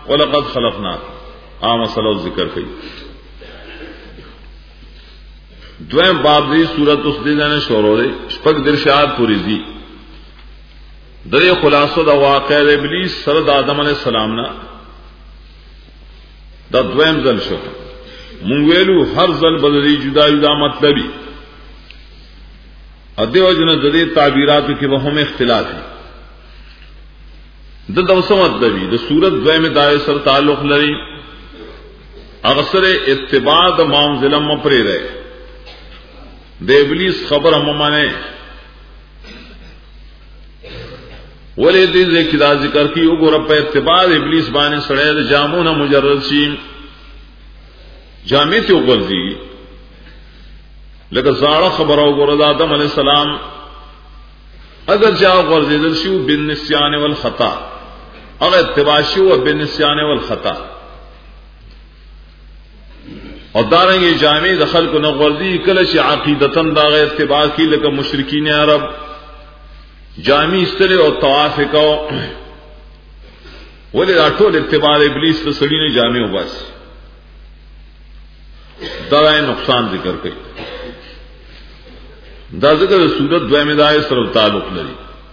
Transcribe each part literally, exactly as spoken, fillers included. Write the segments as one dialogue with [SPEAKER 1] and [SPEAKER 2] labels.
[SPEAKER 1] ولقد خلقنا عام مسئلہ ذکر کی دویم باب دی سورت اس دی نے شروع دے شپک درشاد پوری دی درے خلاصہ دا واقعہ ابلیس سرد آدم علیہ السلام نا دا دویم ذل شو منگویلو ہر ذل بدلی جدا جدا مطلبی ادیو جن ددی تعبیرات کی وہم اختلاف ہے د دوسم مطلبی د سورت دویم دای سر تعلق لري اغسر اتباع د مام ظلم پرې رہے د ابلیس خبر هم مانه ولې دې ذکر ذکر کی وګوره په اتباع ابلیس باندې سړی د جامونه مجرد شي جامې ته وګرځي لکه زاړه خبره وګوره د آدم علیہ السلام اگر جا غرزیدل شو بالنسیان والخطا اگر اتباع شو بالنسیان والخطا اور دارنگی جامع دخل کو نغردی کلش عقیدتن دا غیر اتباع کی لکه مشرکین عرب جامع استرے اور طواف کو ولی راٹول اتباع ابلیس تو سڑی نے جامع ہو بس دارائیں نقصان ذکر کئی دا ذکر سورت دویم دای سره تعلق لري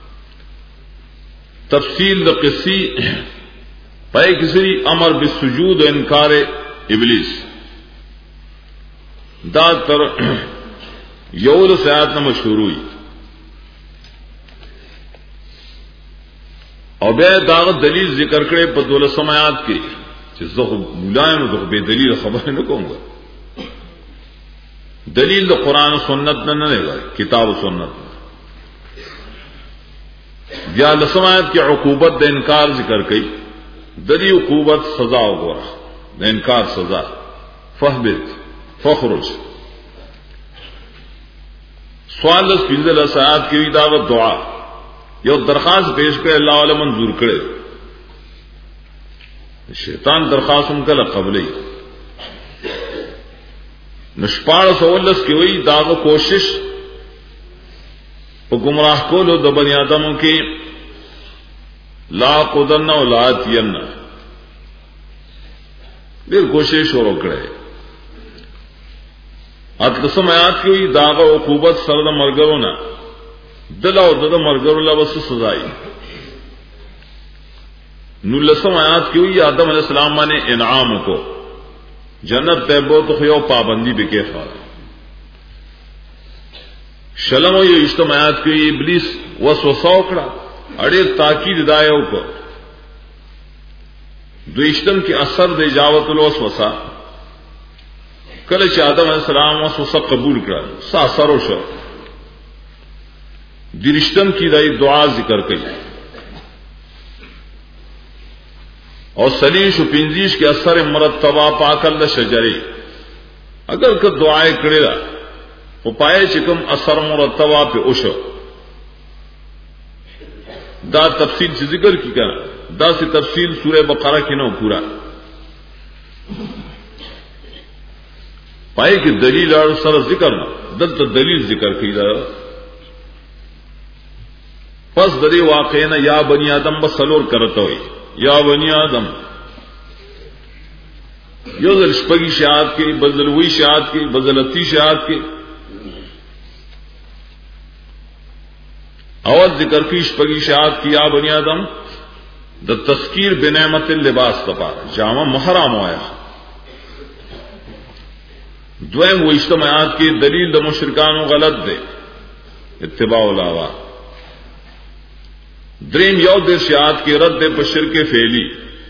[SPEAKER 1] تفصیل د قصی پای کسی امر بالسجود و انکار ابلیس دا تر یول سیات نہ مشہور ہوئی او بے داغ دلیل ذکر کرے په دولسم آیات کې چې زه مولایانو دغه به دلیل خبر نه کوم دلیل دا قرآن و سنت نہ نہ کتاب و سنت یا لسمایت کی عقوبت دا انکار ذکر کئی دلی عقوبت سزا ہو دا انکار سزا فہبت فخرج سوال لس پنزل اسایات کی دعوت دعا یو درخواست پیش کرے اللہ علیہ منظور کرے شیطان درخواست ان کا قبلی نشپاڑ سولس کی ہوئی داغ کوشش وہ گمراہ کو لو د بنی آدموں کی لا قدن و لا تین پھر کوشش اور روکڑے اتسم آیات کی ہوئی داغ عقوبت سرد مرگروں نہ دلا و دد مرگر بس سزائی نلسم آیات کی ہوئی آدم علیہ السلام نے انعام کو جنت تیبو تو خیو پابندی بکے خواہ شلم و یہ اجتماعات کی ابلیس وسوسہ اکڑا اڑے تاکید دایو کو دوشتم کی اثر دے جاوت الوسوسہ کلچ آدم علیہ السلام وسوسہ قبول کرا سا اثر و شو درشتم کی دائی دعا ذکر کئی اور سلیش و پنجیش کے اثر مرتبہ پاکل شجرے اگر کہ دعائے کرے گا وہ پائے چکم اثر مرتبہ پہ اوش دا تفصیل سے ذکر کی کرنا دا سے تفصیل سورہ بقرہ کی نو پورا پائے کہ دلیل اور سر ذکر نہ دل تو دلیل ذکر کی دا پس دری واقع نہ یا بنی آدم بس سلور کرتا ہوئی یا بنی آدم یو ذل شپگی شہاد کی بزلوی شہاد کی بزلتی شہاد کی اول ذکر کی شپگی شہاد کی یا بنی آدم دا تذکیر بنعمت اللباس تپار جامع محرام ہوا دویم و اجتماعات کی دلیل دا مشرکان و غلط دے اتباع الاوا دریم یو در شیعات کی رد پر شرک فعلی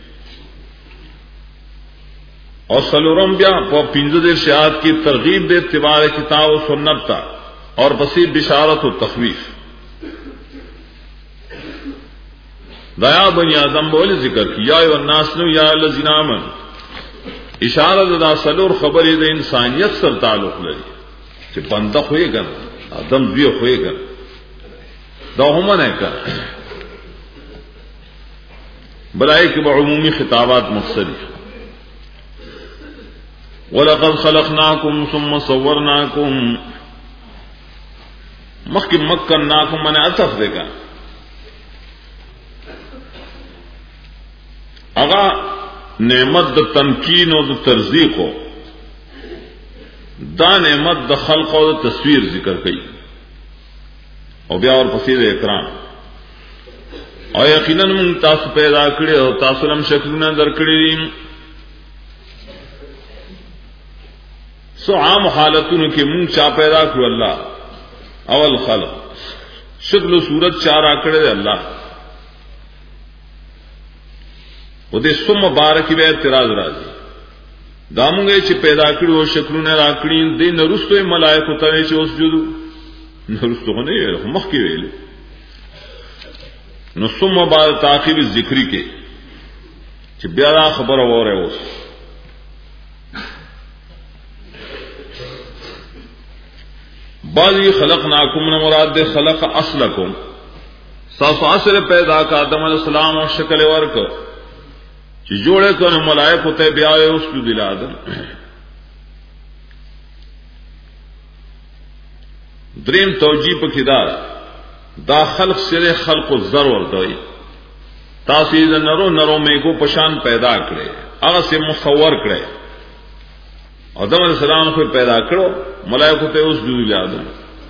[SPEAKER 1] اور سلورم بیا پنج در شیعات کی ترغیب دے اتباع کتاب و سنت تا اور بصیر بشارت و تخویف دیا بنی آدم بولے ذکر کی یا الناس نو یا الذین آمنوا اشارت دا سلور خبر دے انسانیت سر تعلق لري کہ بندہ ہوئے گا آدم بھی ہوئے گا دا ہمن ہے کر بلائے کہ بعمومی خطابات مقصدی وَلَقَدْ خَلَقْنَاكُمْ ثُمَّ صَوَّرْنَاكُمْ مخی مکنناکم میں نے عطف دے گا اگا نعمت د تمکین او د ترزیق او دا نعمت د خلق او د تصویر ذکر کړي او بیا اور پسې د اکرام او یقینا موږ تاسو پیدا کړی او تاسو لم شکلونه درکړي سو عام حالتونو کې موږ چا پیدا کړو الله اول خلق شکل و صورت چار آکڑے اللہ وہ دے سم مبارکی بے اعتراض راضی داموں گے چھ پیدا کری وہ شکلوں نے راکڑی دے نرستو ملائکو تاوے چھ اس جدو نرستو کو نہیں ہے مخ کی ویلے نو سم مبارک تاقیب ذکری کے چھ بیارا خبر ہو رہے ہو بعضی خلقناکم نے مراد دے خلق اصلکم ساسو اصل پیدا کا آدم علیہ السلام اور شکل ورک چی جوڑے کن ملائک ہوتے بیاوے اس جو دل آدم دریم توجیب کدار دا خلق سرے خلق و ذر وردوئی تاثیر نرو نرو میں کو پشان پیدا کرے اگر سے مصور کرے آدم علیہ السلام کو پیدا کرو ملائکو تے اس جو آدم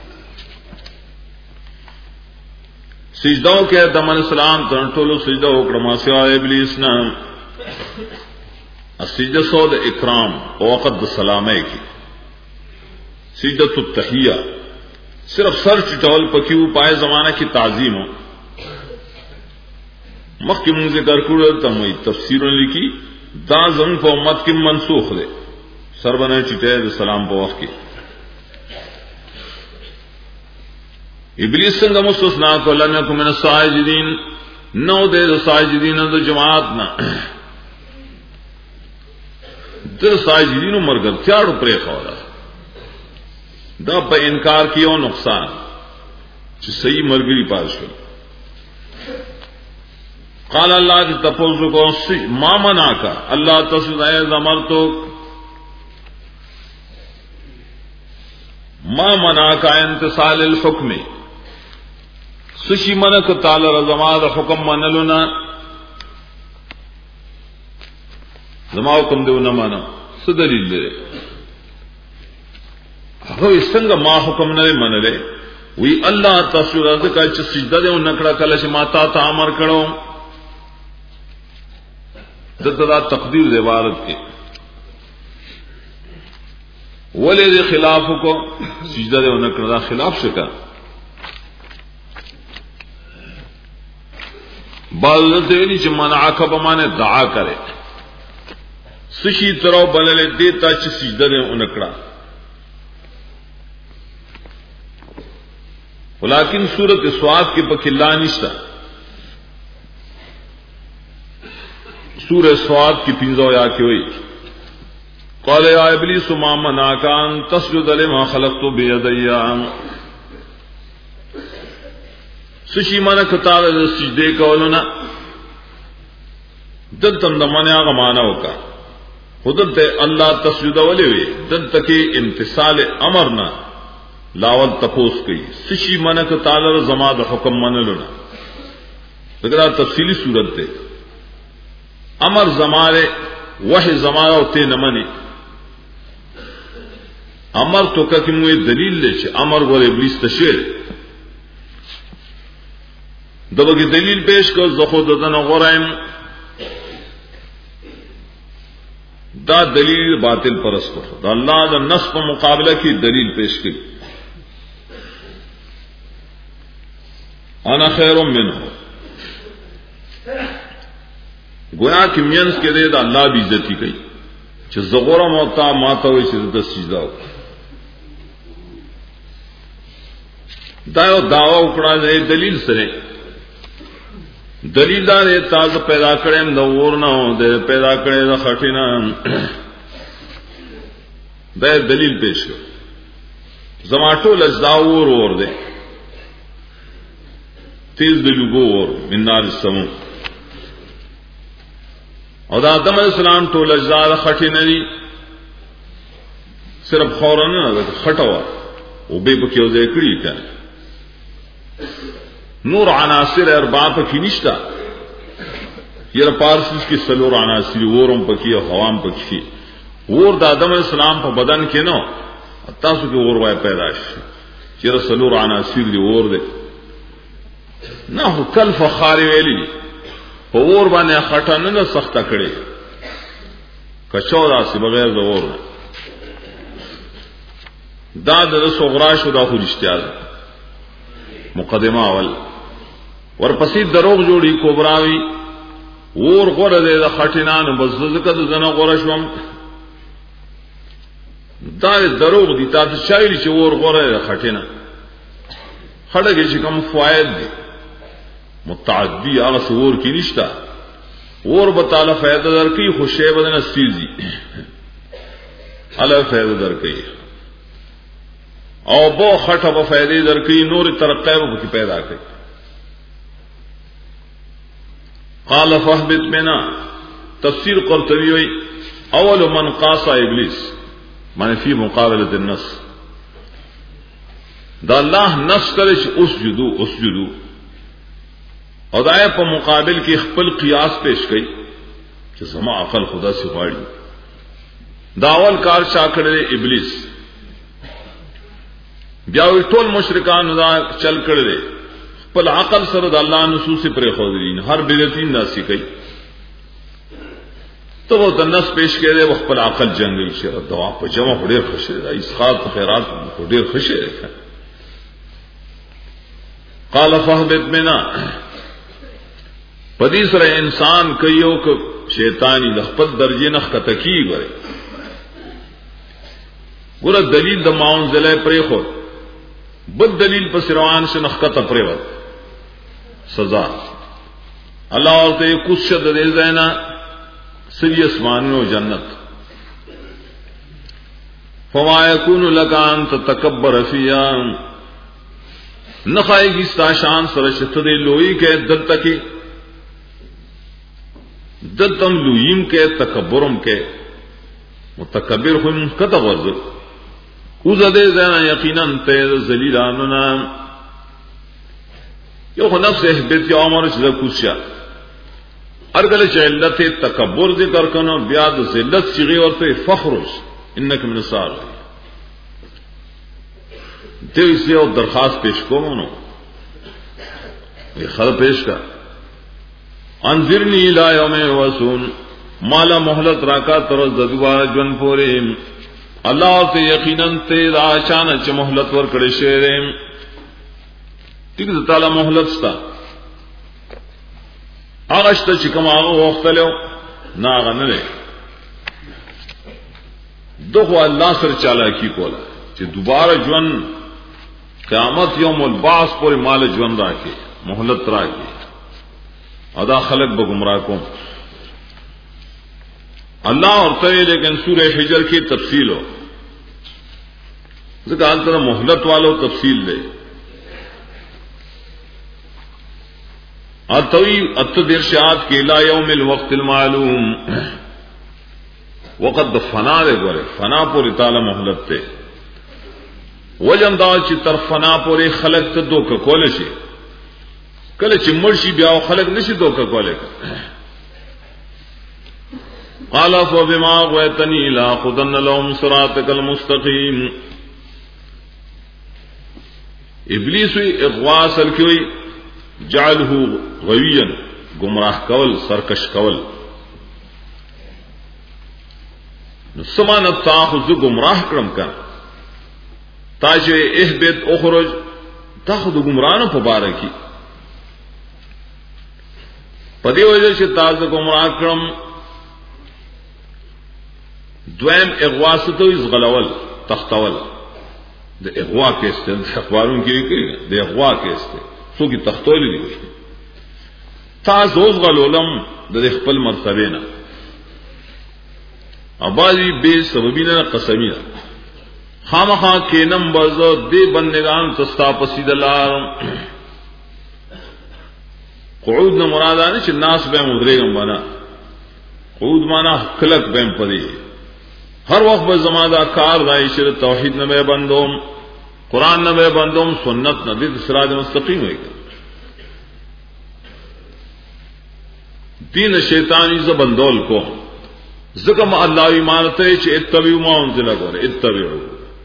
[SPEAKER 1] سجدوں کے آدم علیہ السلام تنٹولو سجدہ اکرما سوائے ابلیس نام سجدہ سود اکرام وقت سلامے کی سجدۃ التحیہ صرف سر چٹول پکیو پائے زمانہ کی تعظیم ہو مخ کی منہ ذکر کرو تمہیں تفسیروں لکھی دا زن کو امت کی منسوخ دے سر بنے چٹے سلام پہ وقت کی ابلیس سنگ مستثنا کو لم یکن من الساجدین نو دے ساجدین دو جماعت نہ در ساجدین مرگر چاڑو پرے خورا دا پہ انکار کیا نقصان چھ صحیح مرگری پاس کر قال اللہ کی تفوز کو ما منا کا اللہ تصدائے زمر تو ما منا کا انتصال الحکم سشی منک تعالی رضما دا حکم منلنا زما حکم دیو نہ مانا سدلیل دے هغه څنګه ما حکم نه منلې وی الله تاسو راځه کا چې سجده دې نکړه کله چې ما تا ته امر کړو دته دا تقدیر دې عبارت کې ولې دې خلاف کو سجده دې نکړه دا خلاف شکا بعض دې ویلي چې منعک به معنی دعا کرے سشی ترو بللے دیتا چې سجده دې نکړه ولیکن سورت سواد کے پکلا نشتا سورہ سواد کی پنجو یا کی ہوئی قال یا ابلیس ما منعک ان تسجد لما خلقت بیدی سشی منک تعالی سجدے کولنا دلتم دمانے آگا مانا ہوگا خودت اللہ تسجد ولی ہوئی دل تکی امتثال امرنا لاول تپوس گئی سشی منک تعالی زما د حکم منلنا اگر تفصیلی صورت دے امر زمارے وحی زمارہ ہوتے نہ منی امر تو کہ موے دلیل لے چھ امر ور ابلیس تشیر دبگی دلیل پیش کر زخو ددن غرائم دا دلیل باطل پرست دا اللہ دا نصب مقابلہ کی دلیل پیش کی انا خیر منہ گویا کہ مینس کے دے دا اللہ بھی عزتی گئی چھ زغورا موتا ماتا ہوئی چھ دا سجدہ ہو دایو دعوی اکڑا دے دلیل سرے دلیل دار تاز پیدا کرے دا اور نہ ہو دے پیدا کرے دا خٹینا دے دلیل پیش کر زماٹو لجداو اور اور دے تیز دلوگو اور من نار السموم اور دا آدم علیہ السلام تو لجدار خٹی ندی صرف خورن نہ خٹا ہوا وہ بے بکیو دے کڑی کیا نور عناصر ارباب کی نشتا یہ پارسس کی سلور عناصر ورم پکی اور حوام پکی ور د آدم علیہ السلام په بدن کې نو تاسو کې ور وای پیدا شي چې سلور عناصر دی ور دی نه کل فخار ویلی په ور باندې خټه نه سخته کړي کچو داسې بغیر د ور دا د صغرا شو دا خو رښتیا ده مقدمه اول ورپسې دروغ جوړي کوبراوي ور غره د خټینانو بس ځکه د زنه غره شوم دا دروغ دي تاسو شایلی چې ور غره خټینا خړګي چې کوم فواید دي متعدی هغه څور کې نشتا ور به تعالی فائدہ درکې خوشی بدن استیزي الله فائدہ درکې او بو خټه په فائدې درکې نور ترقې به پیدا کوي قال فهبط منا تفسیر قرطبی وی اول من قاس ابلیس معنی فی مقابلۃ النص دا الله نص کرے چې اسجدو اسجدو او دا په مقابل کې خپل قیاس پیش کړي چې سما عقل خدا سے غواړي دا اول کار چا کړی ابلیس بیا ټول مشرکان دا چل کړي خپل عقل سره د الله نصوص پر خودرین هر بدعتین ناسی کوي تو وہ دنس پیش کړي و خپل عقل جنگي شي دوا په جمع ډېر خوشي دا اسقاط خیرات ډېر خوشي قال فهبط منا پدې سره انسان کيو ک شیطانی د خپل درجه نخ کتکی غره ګور دلیل د ماون زله پرې خو بد دلیل پر روان سے نخ کته پرې و سزا اللہ اور تے کچھ شد دے دینا سری اسمان و جنت فما یکون لک ان تتکبر فیا نخائے گی استاشان سرشت دے لوئی کے دل تکی دلتم لوئیم کے تکبرم کے متکبر خون کتغرز اوز دے دینا یقیناً تیر ذلیلاننا یو خو نفس احبت یا عمر چې د کوشیا ارګل چې علت تکبر ذکر کنو بیا د ذلت چغي ورته فخرج انک من الصالح دې څه او درخواست پیش کوم نو یې خل پیش کا انذرنی الی یوم وسون مالا مهلت راکا تر د دوار جن پورې الله ته یقینا ته دا شان چې مهلت ور کړی شه ٹھیک ہے تعالی مہلت ستا آغشت چکم آغا وقتلو نا آغا نلے دخو اللہ سر چالا کی کولا چی دوبارہ جون قیامت یوم البعث پوری مال جون را کے مہلت را کے ادا خلق بگمراہ کو اللہ اور تے لیکن سورہ حجر کی تفصیل ہو ذکر آنتر مہلت والو تفصیل دے اتوی اتدرشات کے لا یوم الوقت المعلوم وقت فنا دے گورے فنا پوری تعالی مہلت تے وجن دا چی تر فنا پوری خلق تے دو کا کولے شی کله چې مرشي بیا خلق نشي دو کا کولے قال فبما غويتني لا خذن لهم صراطك المستقيم ابلیس اغوا اصل کی جعله غویا گمراہ کول سرکش کول نو سمان تاخذ گمراہ کرم کا تاج اهبط اخرج تاخذ گمراہوں مبارکی پدی وجہ سے تاز گمراہ کرم دویم اغوا ستو از غلول تختول د اغوا کے است اخباروں کی د اغوا کے است سو کی تختول دی ہوئی تاز اوز غلولم د خپل مرتبه نه ابالی بے سببینا قسمینا خامخا کینم بزو دے بندگان تستا پسید اللہ قعود نہ مرادانی چھ ناس بیم ادریگم بنا قعود مانا کلک بیم پدی ہر وقت بزمادہ کار دائی شر توحید نہ بے بندوم قرآن نہ بے بندوم سنت نہ دید سراج مستقیم ہوئی گا تین شیطانی زبندول کو زکم اللہ ایمانتے چ اتبعوا ما انزل گورے اتبعوا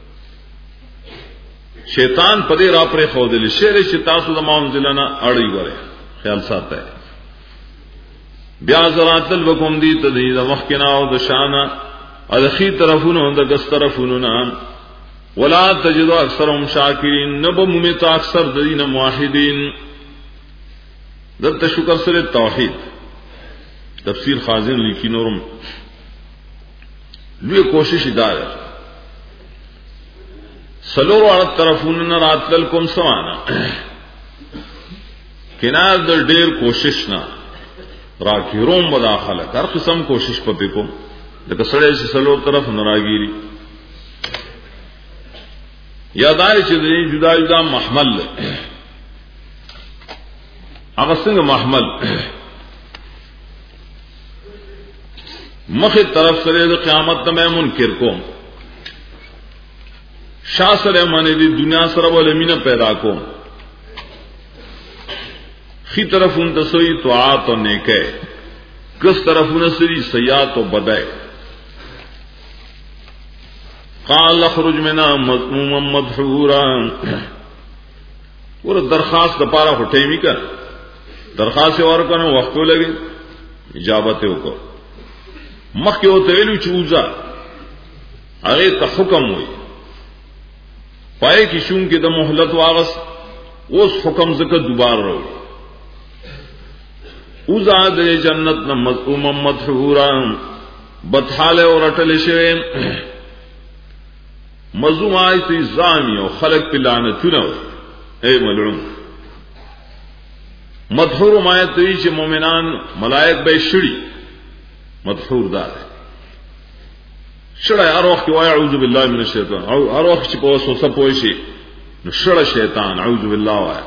[SPEAKER 1] شیطان پدے را پر خودل شیر شتاسو ما انزلنا اڑی گورے خیال ساتھ ہے بیا زرات البکم دی تدید مخکنا او دشانا ادخی طرفونو دگس طرفونو ولا تجد اکثرهم شاکرین نب ممتا اکثر دین موحدین در شکر سر توحید تفسیر خازن لکھی نورم لوی کوشش ادار سلور عرد طرفون رات للکم سوانا کنار در دیر کوشش نا راکی روم بدا خلق ہر قسم کوشش پپی کو لیکن سڑے سے سلور طرف نراگیری یاداری چیزیں جدا جدا محمل اغسنگ محمل مخ طرف سرے قیامت میں منکر کو شاہ سر مانے دی دنیا سر والمین پیدا کو خی طرف ان تسوئی تو آت و نیکے کس طرف ان سری سیات و بدے قال اخرج منا مذموما مدحورا اور درخواست دپارا ہٹیمی کر درخواست اور کرنا وقت کو لگے اجابت کو مخ کے ہوتے ویلو چوزا اگے تا حکم ہوئی پائے کی شون کے دم محلت واغس اس حکم زکر دوبار رو اوزا دے جنت نہ مذموما مدحورا بتحالے اور اٹل شوے مظلوم آئی تی زانی و خلق پی لعنتنا اے ملعون مدحور مایت تی چھ مومنان ملائک بے شڑی مدحور دار ہے شڑا ہر وقت کی وائے اعوذ باللہ من الشیطان ہر وقت چھ پوس وسا پوشی نو شڑا شیطان اعوذ باللہ وائے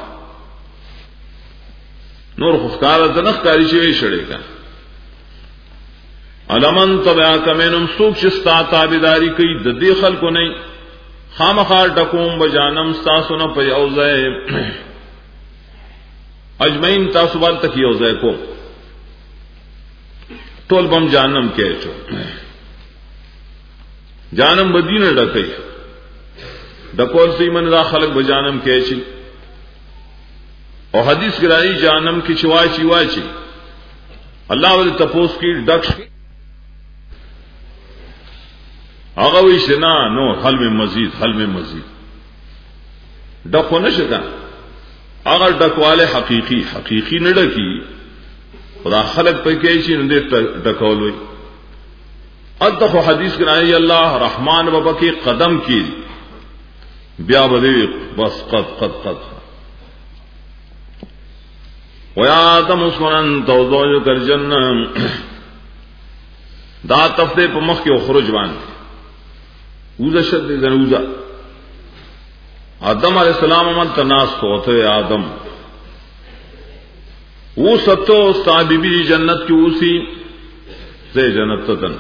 [SPEAKER 1] نور خفکارا تنخ کاری چوئی شڑے کا علمن تبعاک مینم سوک چستا تابداری کئی ددی خلقو نہیں خام خار ڈکوم بجانم ستاسو نا پی اوزائے اجمعین تاسو بال تک اوزائے کو ٹول بم جانم کہے چو جانم بدین ڈکئی ڈکول سی من دا خلق بجانم کہے چی اور حدیث گرائی جانم کی چوائی چی وائی چی اللہ والی تپوس کی ڈکش کی آغاوی شنا نو حل میں مزید حل میں مزید ڈکو نشکا اگر ڈکوالے حقیقی حقیقی نہ ڈکی خدا خلق پہ کیسی ندے ڈکول ہوئی ادخ حدیث کرائی اللہ رحمان بابا کی قدم کی بیا بدی بس قد قد قد ویا آدم اسمنن توضوج کر جنم دا تفتے پہ مخ کے اخرج باندھے اوزا شد دن اوزا آدم علیہ السلام عمل تناس تو ہوتے آدم وہ ستو ستا بی بی جنت کی اوسی سے جنت تتن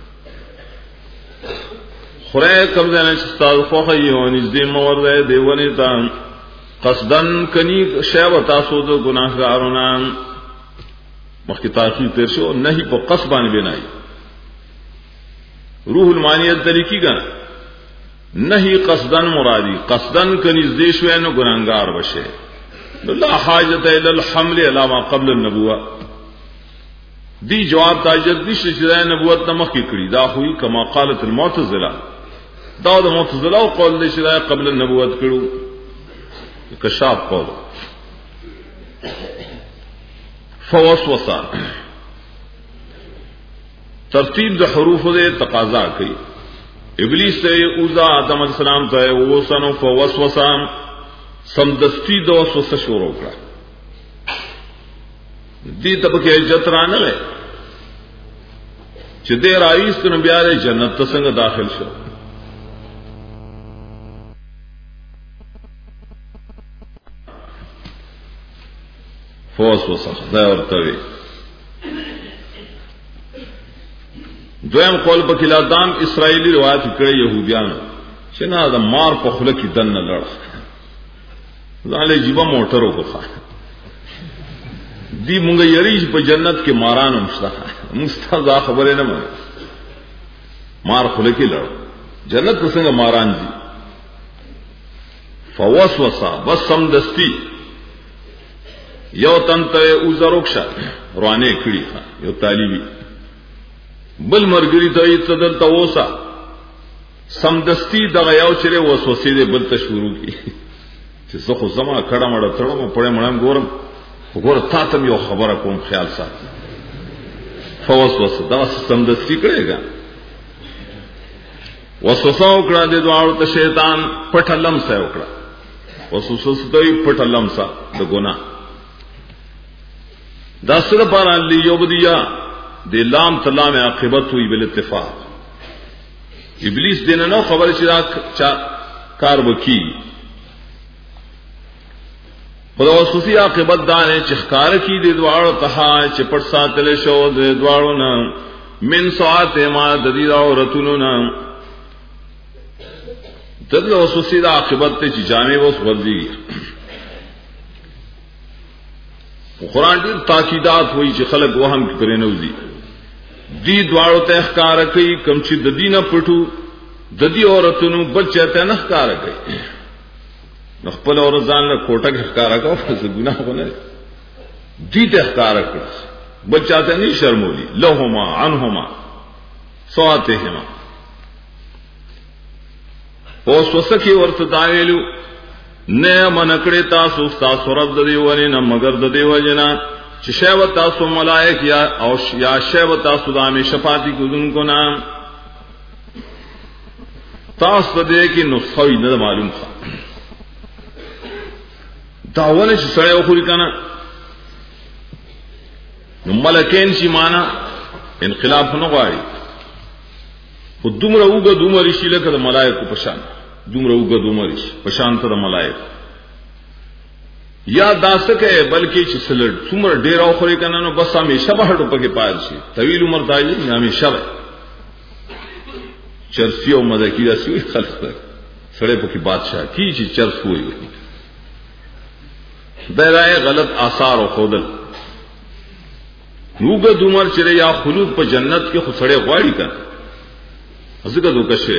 [SPEAKER 1] خورے قبضے نے چستاد خوخی ہونی زدی موردے دیونی تا قصدن کنی شیب تاسو دو گناہ گارونا مخی تاخیر ترشو نہیں پا قصبانی بینائی روح المانیت طریقی کا نہیں قصدن مرادی قصدن کنیز دیشوے نو گناہگار بشے لا حاجت الى الحمل علی ما قبل النبوہ دی جواب تاجت دی شجرہ نبوت نمخ کی کری دا ہوئی کما قالت المعتزلہ دا دا معتزلہ و قول دی شجرہ قبل النبوت کرو کشاف قول فوسوسا ترتیب دا حروف دے تقاضا کی ابلیس سے اوزا آدم علیہ السلام تا ہے وہ سنو فوسوسا سمدستی دو وسوسہ شروع کرا دی تب کے جترانا لے چھ دیر آئیس تو نبیارے جنت تسنگ داخل شو فوسوسا خدای اور توی دویم قول پا کلادام اسرائیلی روایت کرے یہودیان چنا دا مار پا خلقی دن نہ لڑ زالے جیبا موٹروں کو خواہ دی مونږ یریج په جنت کې ماران مشته مستذا خبره نه مې مار خله کې لړ جنت څنګه ماران دي فوسوسه بس سم دستی یو تنته اوزروکشه روانه کړی یو طالبي بل مرګري ته تدل توسا سم دستی دغه یو چره وسوسې دې بل ته شروع کی چې زه خو زما کړه مړه تړم په مړم ګورم وګوره تا ته یو خبره کوم خیال سات فوسوسه دا سم دستی کړهګا وسوسه وکړه د دوړو ته شیطان پټلم سره وکړه وسوسه دوی پټلم سره د ګناه دا سره پر علی یوبدیا د لام تلام عاقبت ہوئی بالاتفاق ابلیس دین نو خبر چې کار وکي خدا وسوسی عاقبت دان چې ښکار کی د دوړو ته چې پټ ساتل شو د دوړو نه من ساعت ما د دې عورتونو نه دغه وسوسی د عاقبت ته چې جامع وس ورځي قرآن ډیر تاکیدات وایي چې خلک وهم کې پرې نوځي دی دواړو ته ښکار کوي کم چې د دینه پټو د دې عورتونو بچی ته نه ښکار کوي نو خپل اور ځان له کوټه کې ښکار کوي څه ګناه ونه دی ته ښکار کوي بچا ته نه شرمولي لهما عنهما سواتهما اوس وسکی ورته دایلو نه منکړې تاسو تاسو رب د دیونه نه مگر د دیو جنا چې شیو تاسو ملائک یا او یا شیو تاسو د امه شفاعتي کوونکو نام تاسو دې کې نسخوي نه معلوم ښه داونه چې سره وخوري کنه نو ملکین شي معنا انقلاب نه غواړي خو دومره وګه دومره شي لکه د ملائکو په شان دومره وګه دومره شي په شان ته د ملائکو یا داسکه بلکې چې سلړ څومره ډیر او خوري کنه نو بس همیشه به هټو پکې پال شي طویل عمر دایي همیشه به چرسی او مزکی راسي خلک سره پکې بادشاہ کی چې چرس وي دایره غلط آثار او خودل نوګه دومره چې یا خلود په جنت کې خو سړی غواړي کنه ازګه دوکه شه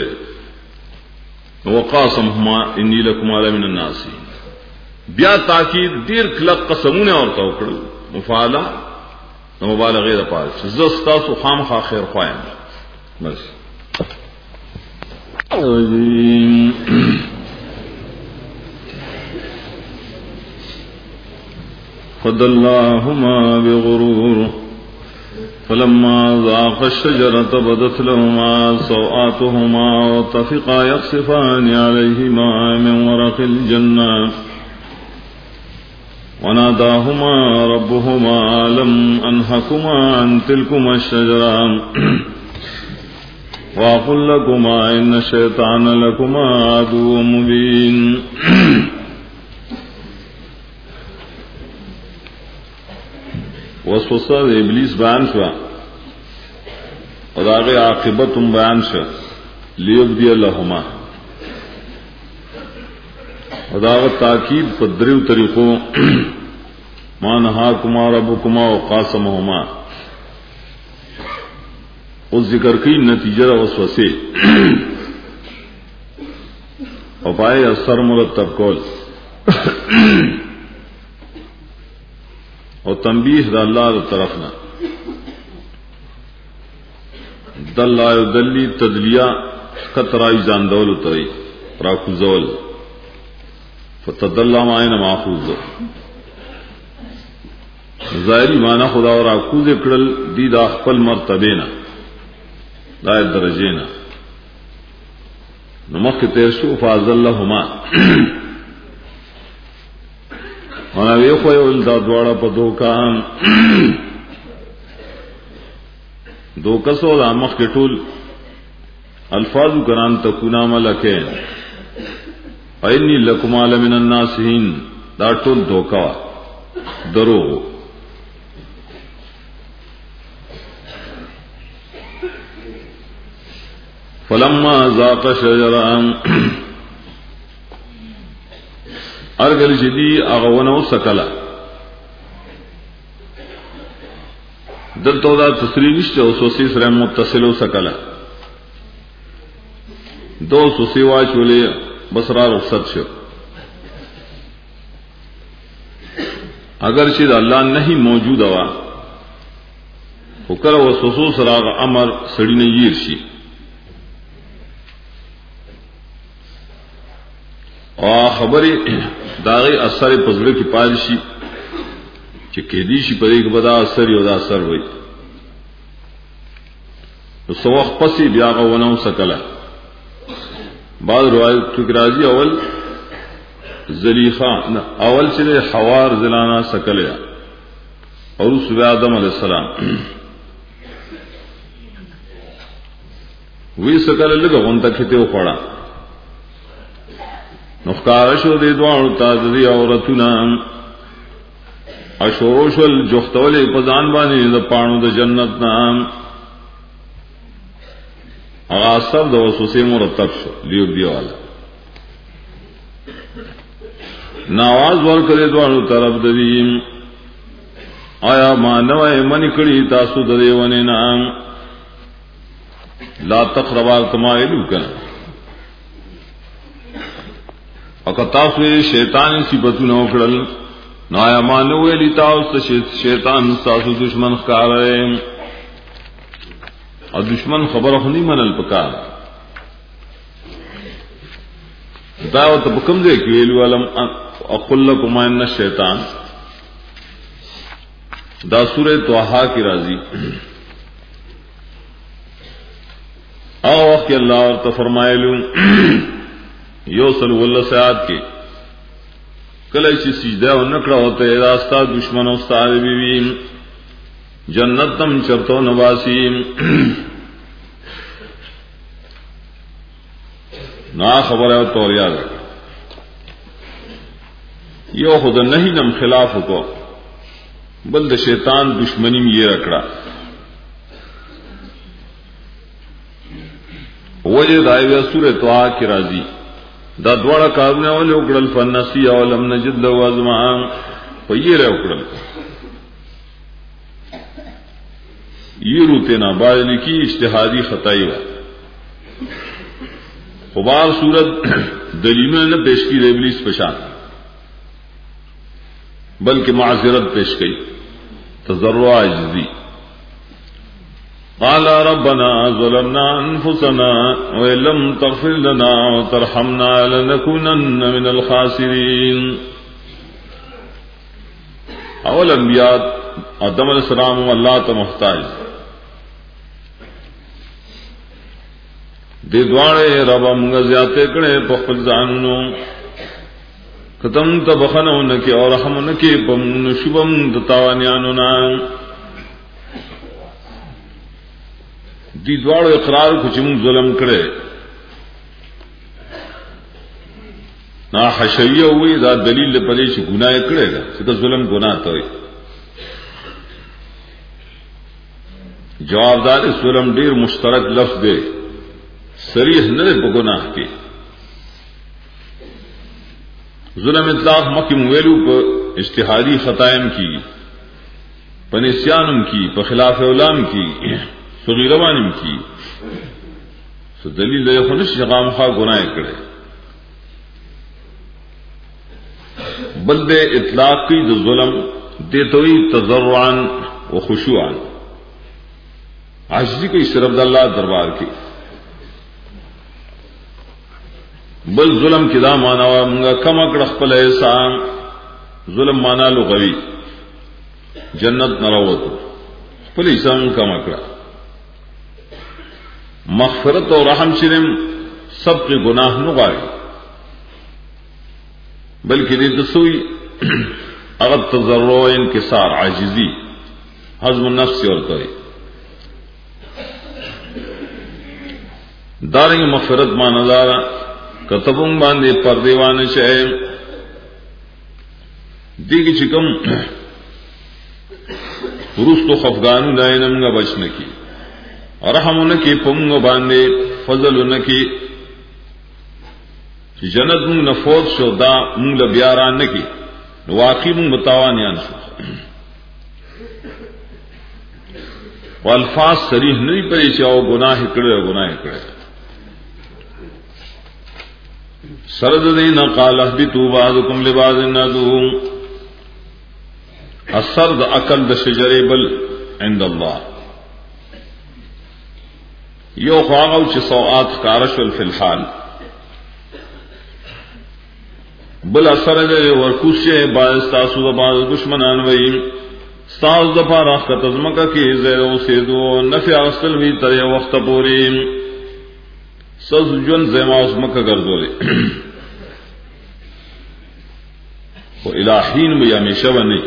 [SPEAKER 1] وقاسمهما انی لکم علی من الناس بیا تاکید دیر کلک قسمونه ورته وکړو مفاعله نو مبالغه ده پاره زستا سو خامخا خیر خوایم بس فضلهما بغرور فلما ذاق الشجرة بدت لهما سوآتهما وطفقا يخصفان عليهما من ورق الجنة وناداهما ربهما ألم أنهكما عن تلكما الشجرة وأقل لكما إن الشيطان لكما عدو مبين وسوسه د ابلیس بیان شو او داغه عاقبت هم بیان شو لیبدی لهما او داغه تاکید په دریو طریقو ما نهاکما ربکما وقاسمهما او ذکر کی نتیجه وسوسه او پای اثر مرتب کول اور تنبیہ دا اللہ دا طرفنا دلّا دلی تدلیہ قطرائی جاندول اترائی راکوزول فتدلّا مائن ماخوز ظاہری معنی خدا اور راکوز اکڑل دی دا خپل مرتبینا دا درجینا نمک تیرشو فازلہما اور وی خو ول دا دواړه په دوکان دوکه سو د مخ کې ټول الفاظ قرآن تکونا ملکین اینی لکم علی من الناسین دا ټول دوکا درو فلما ذاق شجران ارگل جدی اغونو سکلا دل تو دا تصریح نشتے وسوسی سره متصل ہو سکلا دو وسوسی واچولے بسرا رخصت شو اگر چیز اللہ نہیں موجود ہوا وکر وسوسو سرا امر سڑی نے ییر شی اور خبری داغی اثر پزڑے کی پالشی چی شی پر ایک بدا اثر یو دا اثر ہوئی تو سوخ پسی بیاغا ونو سکلا بعض روایت کی راضی اول زلیخا اول چلے حوار زلانا سکلیا اور اس بے آدم علیہ السلام وی سکل لگا غنطا کھتے ہو پڑا نخکارشو دے دوارو تازدی عورتنا اشوروشل جختولی پزان بانی دا پانو دا جنت نام اغاثر دا وسوسی مرتب شو لیوب دیوالا ناواز ورکرے دوارو طرف ددیم آیا مانوائے منی کڑی تاسو ددیوانی نام لا تقربا کمائلو کنا اکتاسو شیطانی صفتو نوکڑل نایا مانوے لیتا اس شیطان ساسو دشمن خکار رہے اور دشمن خبر خنی منل پکار بتاؤ تو بکم دے کہ ویلو علم اقل لکم ان الشیطان دا سورہ توحا کی راضی او وقت اللہ اور تفرمائے لوں یو صلو اللہ سیاد کی کله چې سجده ونکړه ہوتے راستا دشمن او ستاره بیوی جنت تم چرتو نواسیم نا خبر ہے تو یاد یو خود نہیں نم خلاف کو بل شیطان دشمنی میں یہ رکھڑا وجہ دائیوہ سورہ توحا کی راضی دا دوڑا کارونه ول وکړل فنسی اولم نجد له ازما پیر وکړل یرو تینا باندې کی اجتهادی خطای و خبار صورت دلیلونه نه پیش کی ابلیس پشان بلکہ معذرت پیش کی تضرع عجزی قال ربنا ظلمنا انفسنا وان لم تغفر لنا وترحمنا لنكونن من الخاسرين اول انبیاء آدم علیہ السلام اللہ تا محتاج دے دوارے ربا منگا زیادے کڑے پخل زاننو ختم تا بخنو نکی اور رحم نکی پم شبم دتاوانیانو نام دی دوارو اقرار کو چمون ظلم کرے نا حشویہ ہوئی دا دلیل پلے چھ گناہ کرے گا چھ ظلم گناہ تو جواب دار ظلم دیر مشترک لفظ دے صریح نہ دے گناہ کے ظلم اطلاق مکم ویلو پر اجتہادی خطائم کی پنسیانم کی پخلاف علام کی صغیروانم کی سو دلیل دے خنش جغام خواہ گناہ کرے بل دے اطلاق کی دو ظلم دے توی تضرعان و خشوعان عاجزی کوئی صرف اللہ دربار کی بل ظلم کی دا مانا ہوا منگا کم اکڑ خپل احسان ظلم مانا لغوی جنت نروت خپل احسان کم اکڑا مغفرت اور رحم شرم سب کے گناہ نغاری بلکہ دے دسوئی اگر تضرع انکسار عاجزی حزم النفس اور کوئی دارنگ مغفرت مانا دارا کتبوں باندے پردیوان چاہے دیگی چکم رست و خفگانو دائنمگا بچنکی رحم نکی پمگ باندے فضل نکی جنت منگ نفوت شو دا منگ لبیاران نکی واقعی منگ بتاوانیان شو والفاظ صریح نہیں پڑے چاہو گناہ کرے گناہ کرے سرد دین قال اهبطوا بعضكم لبعض عدو السرد اکل د شجر بل عند الله یو خواغو چې سوءات کارشل فی الحال بل اثر دے ورکوشے بعض تاسو د بعض دشمنان وئی استاذ د پاره ختمکه کی زیرو سیدو نفع اصل وی تر وخت پوری سز جن زما اس مکه ګرځولې او الہین به همیشه ونی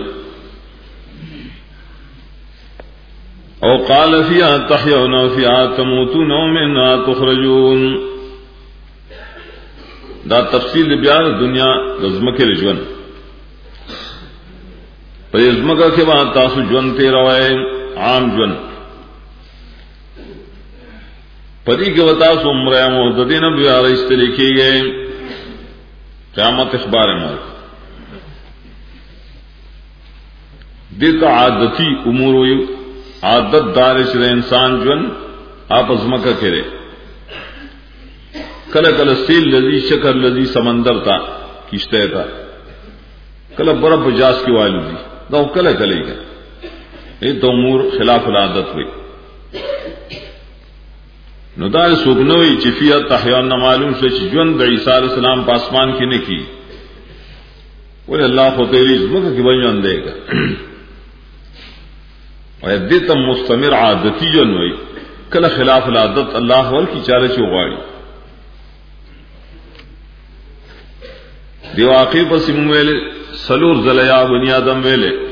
[SPEAKER 1] او قال فيها تحيون وفيها تموتون ومنها تخرجون دا تفصیل بیان دنیا رزمکه رجون پر رزمکه کے بعد تاسو جون تے روائے عام جون پدی کے وتا سو عمرہ معتدین بیار اس طریقے گئے قیامت اخبار موت دیتا عادتی امور ہوئی عادت دار شر انسان جون آپ ازمکه کرے کل کل سیل لذی شکر لذی سمندر تھا کشتے تھا کل برف جاس کی والو دی دو کل کلے گا یہ تو امور خلاف العادت ہوئی ندار سوگنوی چفیت تحیان نہ معلوم سے جون د عیسیٰ علیہ السلام پاسمان کی نے کی وہ اللہ کو تیری عظمت کی بنجن دے گا اور دیتا مستمر عادتی جن ہوئی کل خلاف العادت اللہ ول کی چارے چوغاڑی دیواقی پر سم ویلے سلور زلیا بنی آدم ویلے